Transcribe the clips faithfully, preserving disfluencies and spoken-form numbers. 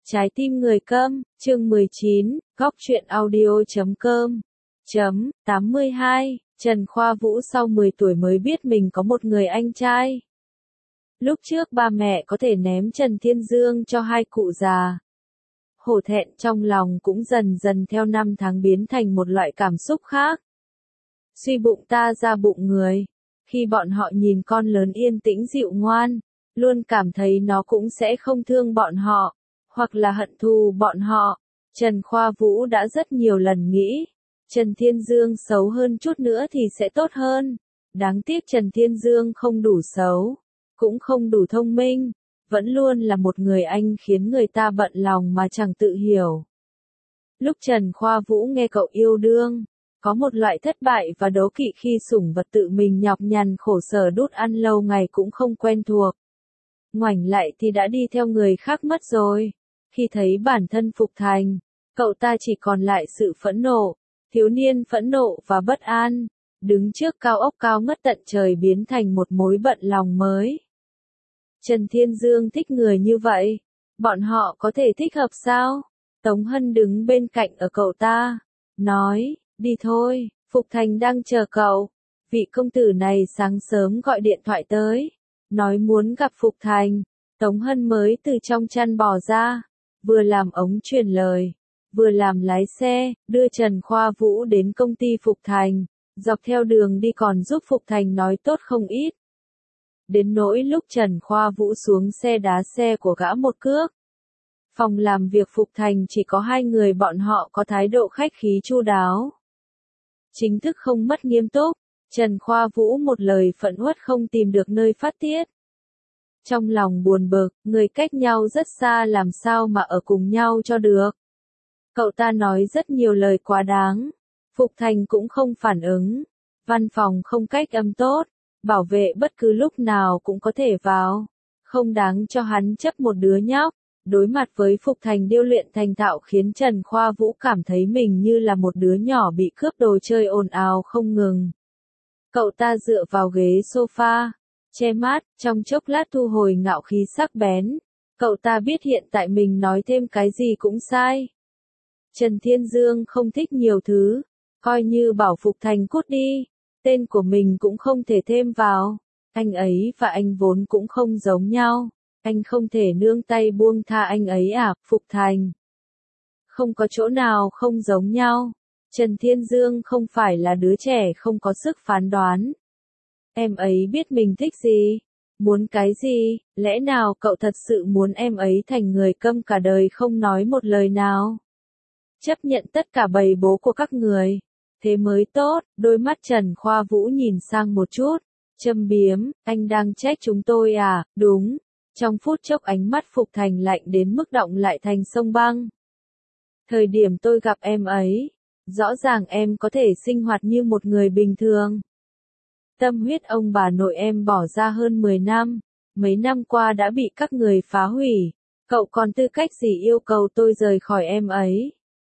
Trái tim người câm, chương mười chín, góc truyện audio chấm com, chấm, tám mươi hai, Trần Khoa Vũ sau mười tuổi mới biết mình có một người anh trai. Lúc trước ba mẹ có thể ném Trần Thiên Dương cho hai cụ già. Hổ thẹn trong lòng cũng dần dần theo năm tháng biến thành một loại cảm xúc khác. Suy bụng ta ra bụng người. Khi bọn họ nhìn con lớn yên tĩnh dịu ngoan, luôn cảm thấy nó cũng sẽ không thương bọn họ, hoặc là hận thù bọn họ. Trần Khoa Vũ đã rất nhiều lần nghĩ, Trần Thiên Dương xấu hơn chút nữa thì sẽ tốt hơn. Đáng tiếc Trần Thiên Dương không đủ xấu, cũng không đủ thông minh, vẫn luôn là một người anh khiến người ta bận lòng mà chẳng tự hiểu. Lúc Trần Khoa Vũ nghe cậu yêu đương, có một loại thất bại và đố kỵ khi sủng vật tự mình nhọc nhằn khổ sở đút ăn lâu ngày cũng không quen thuộc. Ngoảnh lại thì đã đi theo người khác mất rồi. Khi thấy bản thân Phục Thành, cậu ta chỉ còn lại sự phẫn nộ, thiếu niên phẫn nộ và bất an, đứng trước cao ốc cao ngất tận trời biến thành một mối bận lòng mới. Trần Thiên Dương thích người như vậy, bọn họ có thể thích hợp sao? Tống Hân đứng bên cạnh ở cậu ta, nói, đi thôi, Phục Thành đang chờ cậu. Vị công tử này sáng sớm gọi điện thoại tới, nói muốn gặp Phục Thành. Tống Hân mới từ trong chăn bò ra, vừa làm ống truyền lời, vừa làm lái xe, đưa Trần Khoa Vũ đến công ty Phục Thành, dọc theo đường đi còn giúp Phục Thành nói tốt không ít. Đến nỗi lúc Trần Khoa Vũ xuống xe đá xe của gã một cước. Phòng làm việc Phục Thành chỉ có hai người bọn họ có thái độ khách khí chu đáo. Chính thức không mất nghiêm túc, Trần Khoa Vũ một lời phẫn uất không tìm được nơi phát tiết. Trong lòng buồn bực, người cách nhau rất xa làm sao mà ở cùng nhau cho được. Cậu ta nói rất nhiều lời quá đáng. Phục Thành cũng không phản ứng. Văn phòng không cách âm tốt, bảo vệ bất cứ lúc nào cũng có thể vào. Không đáng cho hắn chấp một đứa nhóc. Đối mặt với Phục Thành điêu luyện thành thạo khiến Trần Khoa Vũ cảm thấy mình như là một đứa nhỏ bị cướp đồ chơi ồn ào không ngừng. Cậu ta dựa vào ghế sofa, che mắt, trong chốc lát thu hồi ngạo khí sắc bén. Cậu ta biết hiện tại mình nói thêm cái gì cũng sai. Trần Thiên Dương không thích nhiều thứ, coi như bảo Phục Thành cút đi, tên của mình cũng không thể thêm vào. Anh ấy và anh vốn cũng không giống nhau, anh không thể nương tay buông tha anh ấy à, Phục Thành. Không có chỗ nào không giống nhau. Trần Thiên Dương không phải là đứa trẻ không có sức phán đoán. Em ấy biết mình thích gì, muốn cái gì, lẽ nào cậu thật sự muốn em ấy thành người câm cả đời không nói một lời nào? Chấp nhận tất cả bầy bố của các người, thế mới tốt. Đôi mắt Trần Khoa Vũ nhìn sang một chút, châm biếm, anh đang trách chúng tôi à, đúng. Trong phút chốc ánh mắt Phục Thành lạnh đến mức động lại thành sông băng. Thời điểm tôi gặp em ấy, rõ ràng em có thể sinh hoạt như một người bình thường. Tâm huyết ông bà nội em bỏ ra hơn mười năm, mấy năm qua đã bị các người phá hủy, cậu còn tư cách gì yêu cầu tôi rời khỏi em ấy?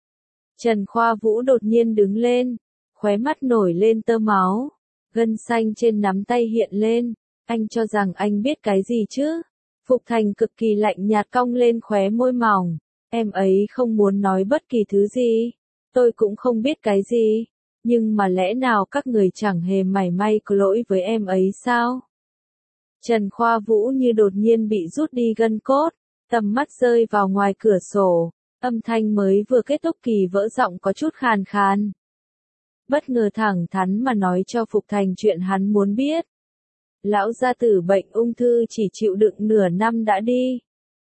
Trần Khoa Vũ đột nhiên đứng lên, khóe mắt nổi lên tơ máu, gân xanh trên nắm tay hiện lên, anh cho rằng anh biết cái gì chứ? Phục Thành cực kỳ lạnh nhạt cong lên khóe môi mỏng, em ấy không muốn nói bất kỳ thứ gì, tôi cũng không biết cái gì. Nhưng mà lẽ nào các người chẳng hề mảy may có lỗi với em ấy sao? Trần Khoa Vũ như đột nhiên bị rút đi gân cốt, tầm mắt rơi vào ngoài cửa sổ, âm thanh mới vừa kết thúc kỳ vỡ giọng có chút khàn khàn. Bất ngờ thẳng thắn mà nói cho Phục Thành chuyện hắn muốn biết. Lão gia tử bệnh ung thư chỉ chịu đựng nửa năm đã đi.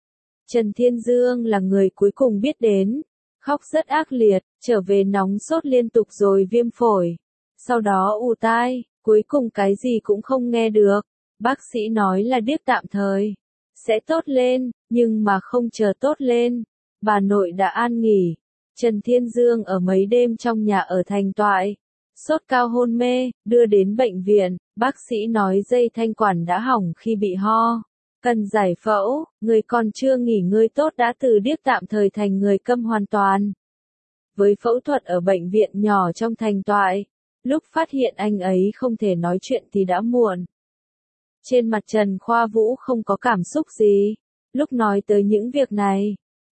Trần Thiên Dương là người cuối cùng biết đến. Khóc rất ác liệt, trở về nóng sốt liên tục rồi viêm phổi. Sau đó ù tai, cuối cùng cái gì cũng không nghe được. Bác sĩ nói là điếc tạm thời. Sẽ tốt lên, nhưng mà không chờ tốt lên. Bà nội đã an nghỉ. Trần Thiên Dương ở mấy đêm trong nhà ở thành toại. Sốt cao hôn mê, đưa đến bệnh viện. Bác sĩ nói dây thanh quản đã hỏng khi bị ho. Cần giải phẫu, người còn chưa nghỉ ngơi tốt đã từ điếc tạm thời thành người câm hoàn toàn. Với phẫu thuật ở bệnh viện nhỏ trong thành toại, lúc phát hiện anh ấy không thể nói chuyện thì đã muộn. Trên mặt Trần Khoa Vũ không có cảm xúc gì. Lúc nói tới những việc này,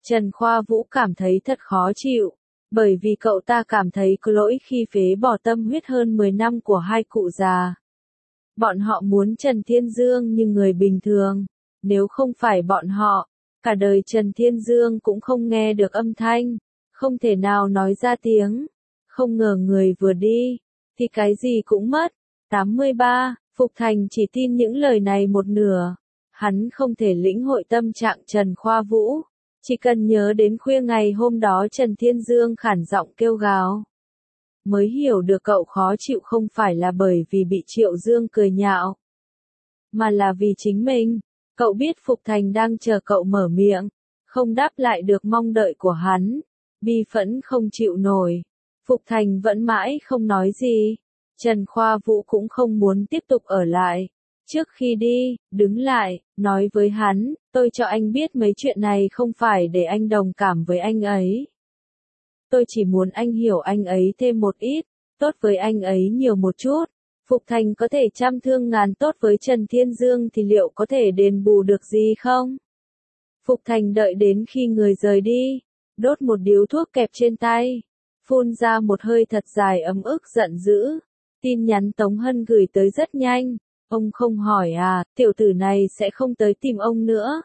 Trần Khoa Vũ cảm thấy thật khó chịu, bởi vì cậu ta cảm thấy có lỗi khi phế bỏ tâm huyết hơn mười năm của hai cụ già. Bọn họ muốn Trần Thiên Dương như người bình thường, nếu không phải bọn họ, cả đời Trần Thiên Dương cũng không nghe được âm thanh, không thể nào nói ra tiếng. Không ngờ người vừa đi, thì cái gì cũng mất. tám mươi ba, Phục Thành chỉ tin những lời này một nửa. Hắn không thể lĩnh hội tâm trạng Trần Khoa Vũ. Chỉ cần nhớ đến khuya ngày hôm đó Trần Thiên Dương khản giọng kêu gào. Mới hiểu được cậu khó chịu không phải là bởi vì bị Triệu Dương cười nhạo, mà là vì chính mình. Cậu biết Phục Thành đang chờ cậu mở miệng, không đáp lại được mong đợi của hắn. Bi phẫn không chịu nổi. Phục Thành vẫn mãi không nói gì. Trần Khoa Vũ cũng không muốn tiếp tục ở lại. Trước khi đi, đứng lại, nói với hắn, tôi cho anh biết mấy chuyện này không phải để anh đồng cảm với anh ấy. Tôi chỉ muốn anh hiểu anh ấy thêm một ít, tốt với anh ấy nhiều một chút. Phục Thành có thể trăm thương ngàn tốt với Trần Thiên Dương thì liệu có thể đền bù được gì không? Phục Thành đợi đến khi người rời đi, đốt một điếu thuốc kẹp trên tay, phun ra một hơi thật dài ấm ức giận dữ. Tin nhắn Tống Hân gửi tới rất nhanh. Ông không hỏi à, tiểu tử này sẽ không tới tìm ông nữa.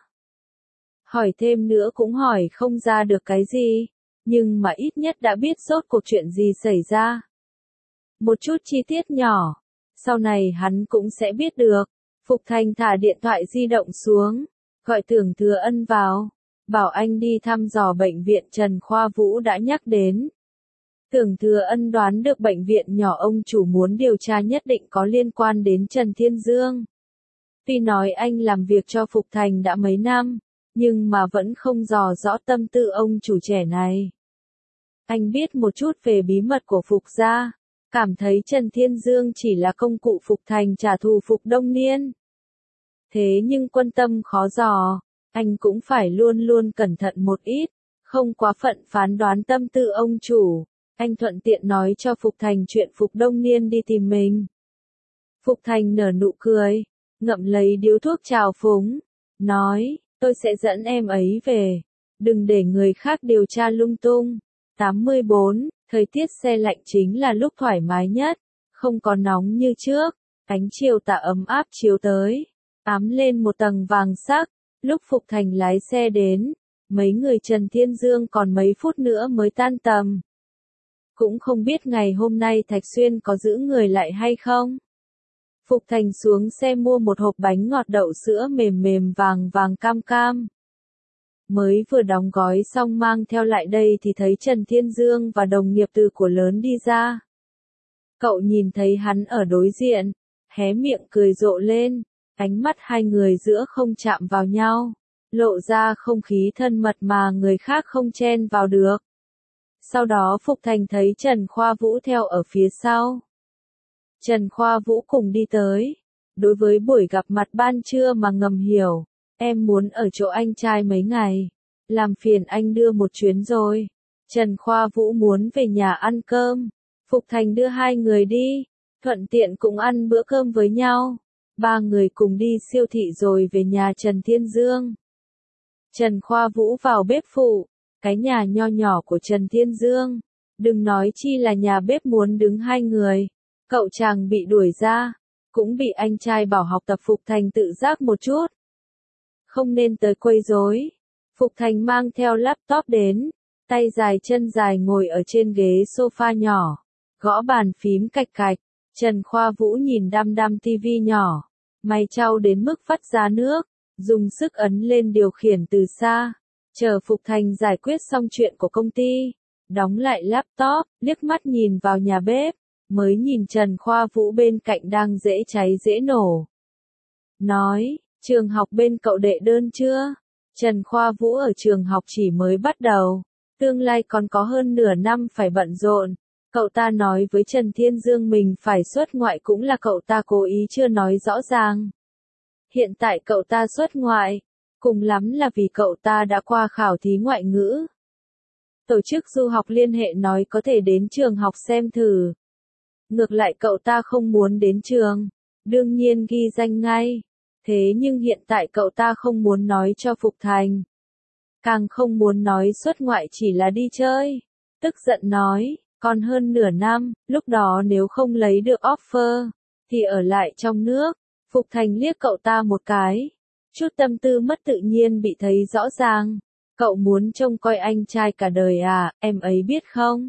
Hỏi thêm nữa cũng hỏi không ra được cái gì, nhưng mà ít nhất đã biết rốt cuộc chuyện gì xảy ra. Một chút chi tiết nhỏ, sau này hắn cũng sẽ biết được. Phục Thành thả điện thoại di động xuống, gọi Tưởng Thừa Ân vào, bảo anh đi thăm dò bệnh viện Trần Khoa Vũ đã nhắc đến. Tưởng Thừa Ân đoán được bệnh viện nhỏ ông chủ muốn điều tra nhất định có liên quan đến Trần Thiên Dương. Tuy nói anh làm việc cho Phục Thành đã mấy năm, nhưng mà vẫn không dò rõ tâm tư ông chủ trẻ này. Anh biết một chút về bí mật của Phục gia, cảm thấy Trần Thiên Dương chỉ là công cụ Phục Thành trả thù Phục Đông Niên. Thế nhưng quân tâm khó dò, anh cũng phải luôn luôn cẩn thận một ít, không quá phận phán đoán tâm tư ông chủ. Anh thuận tiện nói cho Phục Thành chuyện Phục Đông Niên đi tìm mình. Phục Thành nở nụ cười, ngậm lấy điếu thuốc trào phúng, nói, tôi sẽ dẫn em ấy về, đừng để người khác điều tra lung tung. tám mươi bốn, thời tiết se lạnh chính là lúc thoải mái nhất, không có nóng như trước, ánh chiều tà ấm áp chiếu tới, ám lên một tầng vàng sắc. Lúc Phục Thành lái xe đến, mấy người Trần Thiên Dương còn mấy phút nữa mới tan tầm. Cũng không biết ngày hôm nay Thạch Xuyên có giữ người lại hay không. Phục Thành xuống xe mua một hộp bánh ngọt đậu sữa mềm mềm vàng vàng cam cam. Mới vừa đóng gói xong mang theo lại đây thì thấy Trần Thiên Dương và đồng nghiệp từ của lớn đi ra. Cậu nhìn thấy hắn ở đối diện, hé miệng cười rộ lên, ánh mắt hai người giữa không chạm vào nhau, lộ ra không khí thân mật mà người khác không chen vào được. Sau đó Phục Thành thấy Trần Khoa Vũ theo ở phía sau. Trần Khoa Vũ cùng đi tới. Đối với buổi gặp mặt ban trưa mà ngầm hiểu, em muốn ở chỗ anh trai mấy ngày. Làm phiền anh đưa một chuyến rồi. Trần Khoa Vũ muốn về nhà ăn cơm. Phục Thành đưa hai người đi, thuận tiện cũng ăn bữa cơm với nhau. Ba người cùng đi siêu thị rồi về nhà Trần Thiên Dương. Trần Khoa Vũ vào bếp phụ. Cái nhà nho nhỏ của Trần Thiên Dương, đừng nói chi là nhà bếp muốn đứng hai người, cậu chàng bị đuổi ra, cũng bị anh trai bảo học tập. Phục Thành tự giác một chút, không nên tới quấy rối. Phục Thành mang theo laptop đến, tay dài chân dài ngồi ở trên ghế sofa nhỏ, gõ bàn phím cạch cạch. Trần Khoa Vũ nhìn đăm đăm tivi nhỏ, mày trao đến mức vắt ra nước, dùng sức ấn lên điều khiển từ xa. Chờ Phục Thành giải quyết xong chuyện của công ty, đóng lại laptop, liếc mắt nhìn vào nhà bếp, mới nhìn Trần Khoa Vũ bên cạnh đang dễ cháy dễ nổ. Nói, trường học bên cậu đệ đơn chưa? Trần Khoa Vũ ở trường học chỉ mới bắt đầu, tương lai còn có hơn nửa năm phải bận rộn. Cậu ta nói với Trần Thiên Dương mình phải xuất ngoại cũng là cậu ta cố ý chưa nói rõ ràng. Hiện tại cậu ta xuất ngoại, cùng lắm là vì cậu ta đã qua khảo thí ngoại ngữ. Tổ chức du học liên hệ nói có thể đến trường học xem thử. Ngược lại cậu ta không muốn đến trường, đương nhiên ghi danh ngay. Thế nhưng hiện tại cậu ta không muốn nói cho Phục Thành. càng không muốn nói xuất ngoại chỉ là đi chơi. Tức giận nói, còn hơn nửa năm, lúc đó nếu không lấy được offer, thì ở lại trong nước. Phục Thành liếc cậu ta một cái. Chút tâm tư mất tự nhiên bị thấy rõ ràng. Cậu muốn trông coi anh trai cả đời à, em ấy biết không?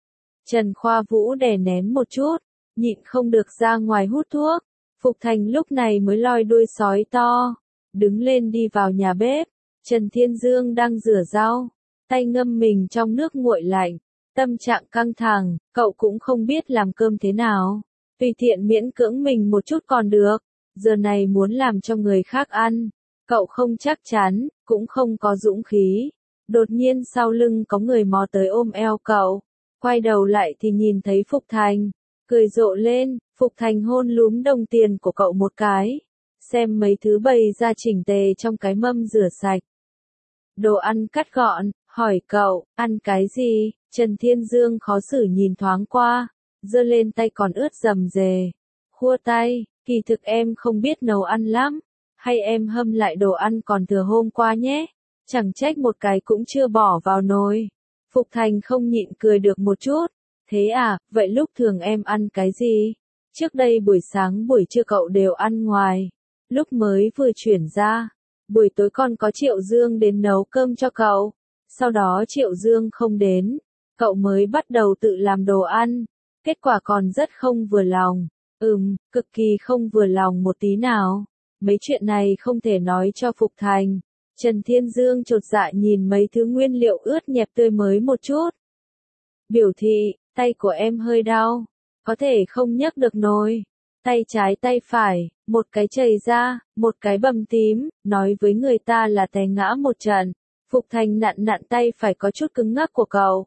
Trần Khoa Vũ đè nén một chút, nhịn không được ra ngoài hút thuốc. Phục Thành lúc này mới loi đuôi sói to, đứng lên đi vào nhà bếp. Trần Thiên Dương đang rửa rau, tay ngâm mình trong nước nguội lạnh, tâm trạng căng thẳng, cậu cũng không biết làm cơm thế nào. Tùy tiện miễn cưỡng mình một chút còn được, giờ này muốn làm cho người khác ăn, cậu không chắc chắn, cũng không có dũng khí. Đột nhiên sau lưng có người mò tới ôm eo cậu, quay đầu lại thì nhìn thấy Phục Thành, cười rộ lên. Phục Thành hôn lúm đồng tiền của cậu một cái, xem mấy thứ bày ra chỉnh tề trong cái mâm rửa sạch. Đồ ăn cắt gọn, hỏi cậu, ăn cái gì? Trần Thiên Dương khó xử nhìn thoáng qua, giơ lên tay còn ướt rầm rề, khua tay, kỳ thực em không biết nấu ăn lắm, hay em hâm lại đồ ăn còn thừa hôm qua nhé, chẳng trách một cái cũng chưa bỏ vào nồi. Phục Thành không nhịn cười được một chút, thế à, vậy lúc thường em ăn cái gì? Trước đây buổi sáng buổi trưa cậu đều ăn ngoài, lúc mới vừa chuyển ra, buổi tối còn có Triệu Dương đến nấu cơm cho cậu, sau đó Triệu Dương không đến, cậu mới bắt đầu tự làm đồ ăn, kết quả còn rất không vừa lòng, ừm, cực kỳ không vừa lòng một tí nào, mấy chuyện này không thể nói cho Phục Thành. Trần Thiên Dương chột dạ nhìn mấy thứ nguyên liệu ướt nhẹp tươi mới một chút. Biểu thị, tay của em hơi đau, có thể không nhấc được nồi. Tay trái tay phải, một cái chảy ra, một cái bầm tím, nói với người ta là té ngã một trận. Phục Thành nặn nặn tay phải có chút cứng ngắc của cậu.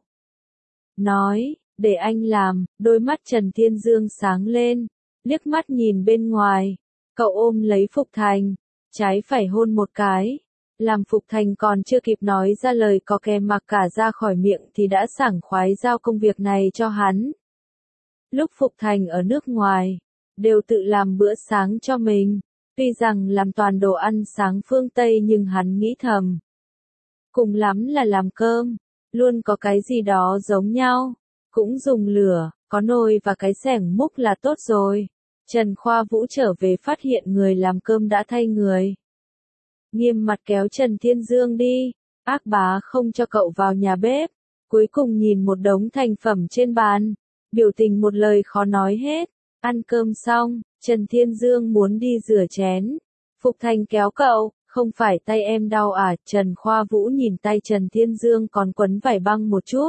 Nói, để anh làm, đôi mắt Trần Thiên Dương sáng lên, liếc mắt nhìn bên ngoài. Cậu ôm lấy Phục Thành, trái phải hôn một cái. Làm Phục Thành còn chưa kịp nói ra lời có kè mặc cả ra khỏi miệng thì đã sảng khoái giao công việc này cho hắn. Lúc Phục Thành ở nước ngoài, đều tự làm bữa sáng cho mình, tuy rằng làm toàn đồ ăn sáng phương Tây nhưng hắn nghĩ thầm. Cùng lắm là làm cơm, luôn có cái gì đó giống nhau, cũng dùng lửa, có nồi và cái xẻng múc là tốt rồi. Trần Khoa Vũ trở về phát hiện người làm cơm đã thay người. Nghiêm mặt kéo Trần Thiên Dương đi, ác bá không cho cậu vào nhà bếp, cuối cùng nhìn một đống thành phẩm trên bàn, biểu tình một lời khó nói hết. Ăn cơm xong, Trần Thiên Dương muốn đi rửa chén. Phục Thành kéo cậu, không phải tay em đau à? Trần Khoa Vũ nhìn tay Trần Thiên Dương còn quấn vải băng một chút.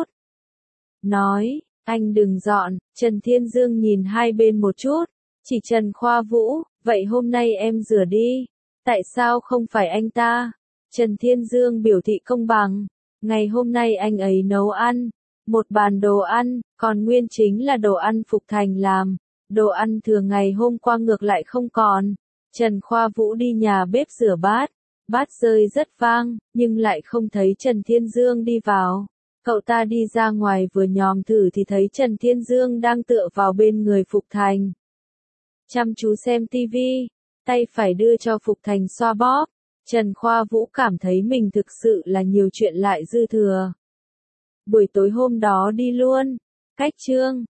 Nói, anh đừng dọn. Trần Thiên Dương nhìn hai bên một chút, chỉ Trần Khoa Vũ, vậy hôm nay em rửa đi. Tại sao không phải anh ta? Trần Thiên Dương biểu thị công bằng. Ngày hôm nay anh ấy nấu ăn, một bàn đồ ăn, còn nguyên chính là đồ ăn Phục Thành làm. Đồ ăn thừa ngày hôm qua ngược lại không còn. Trần Khoa Vũ đi nhà bếp rửa bát. Bát rơi rất vang, nhưng lại không thấy Trần Thiên Dương đi vào. Cậu ta đi ra ngoài vừa nhòm thử thì thấy Trần Thiên Dương đang tựa vào bên người Phục Thành. Chăm chú xem tivi, tay phải đưa cho Phục Thành xoa bóp. Trần Khoa Vũ cảm thấy mình thực sự là nhiều chuyện lại dư thừa. Buổi tối hôm đó đi luôn. Cách chương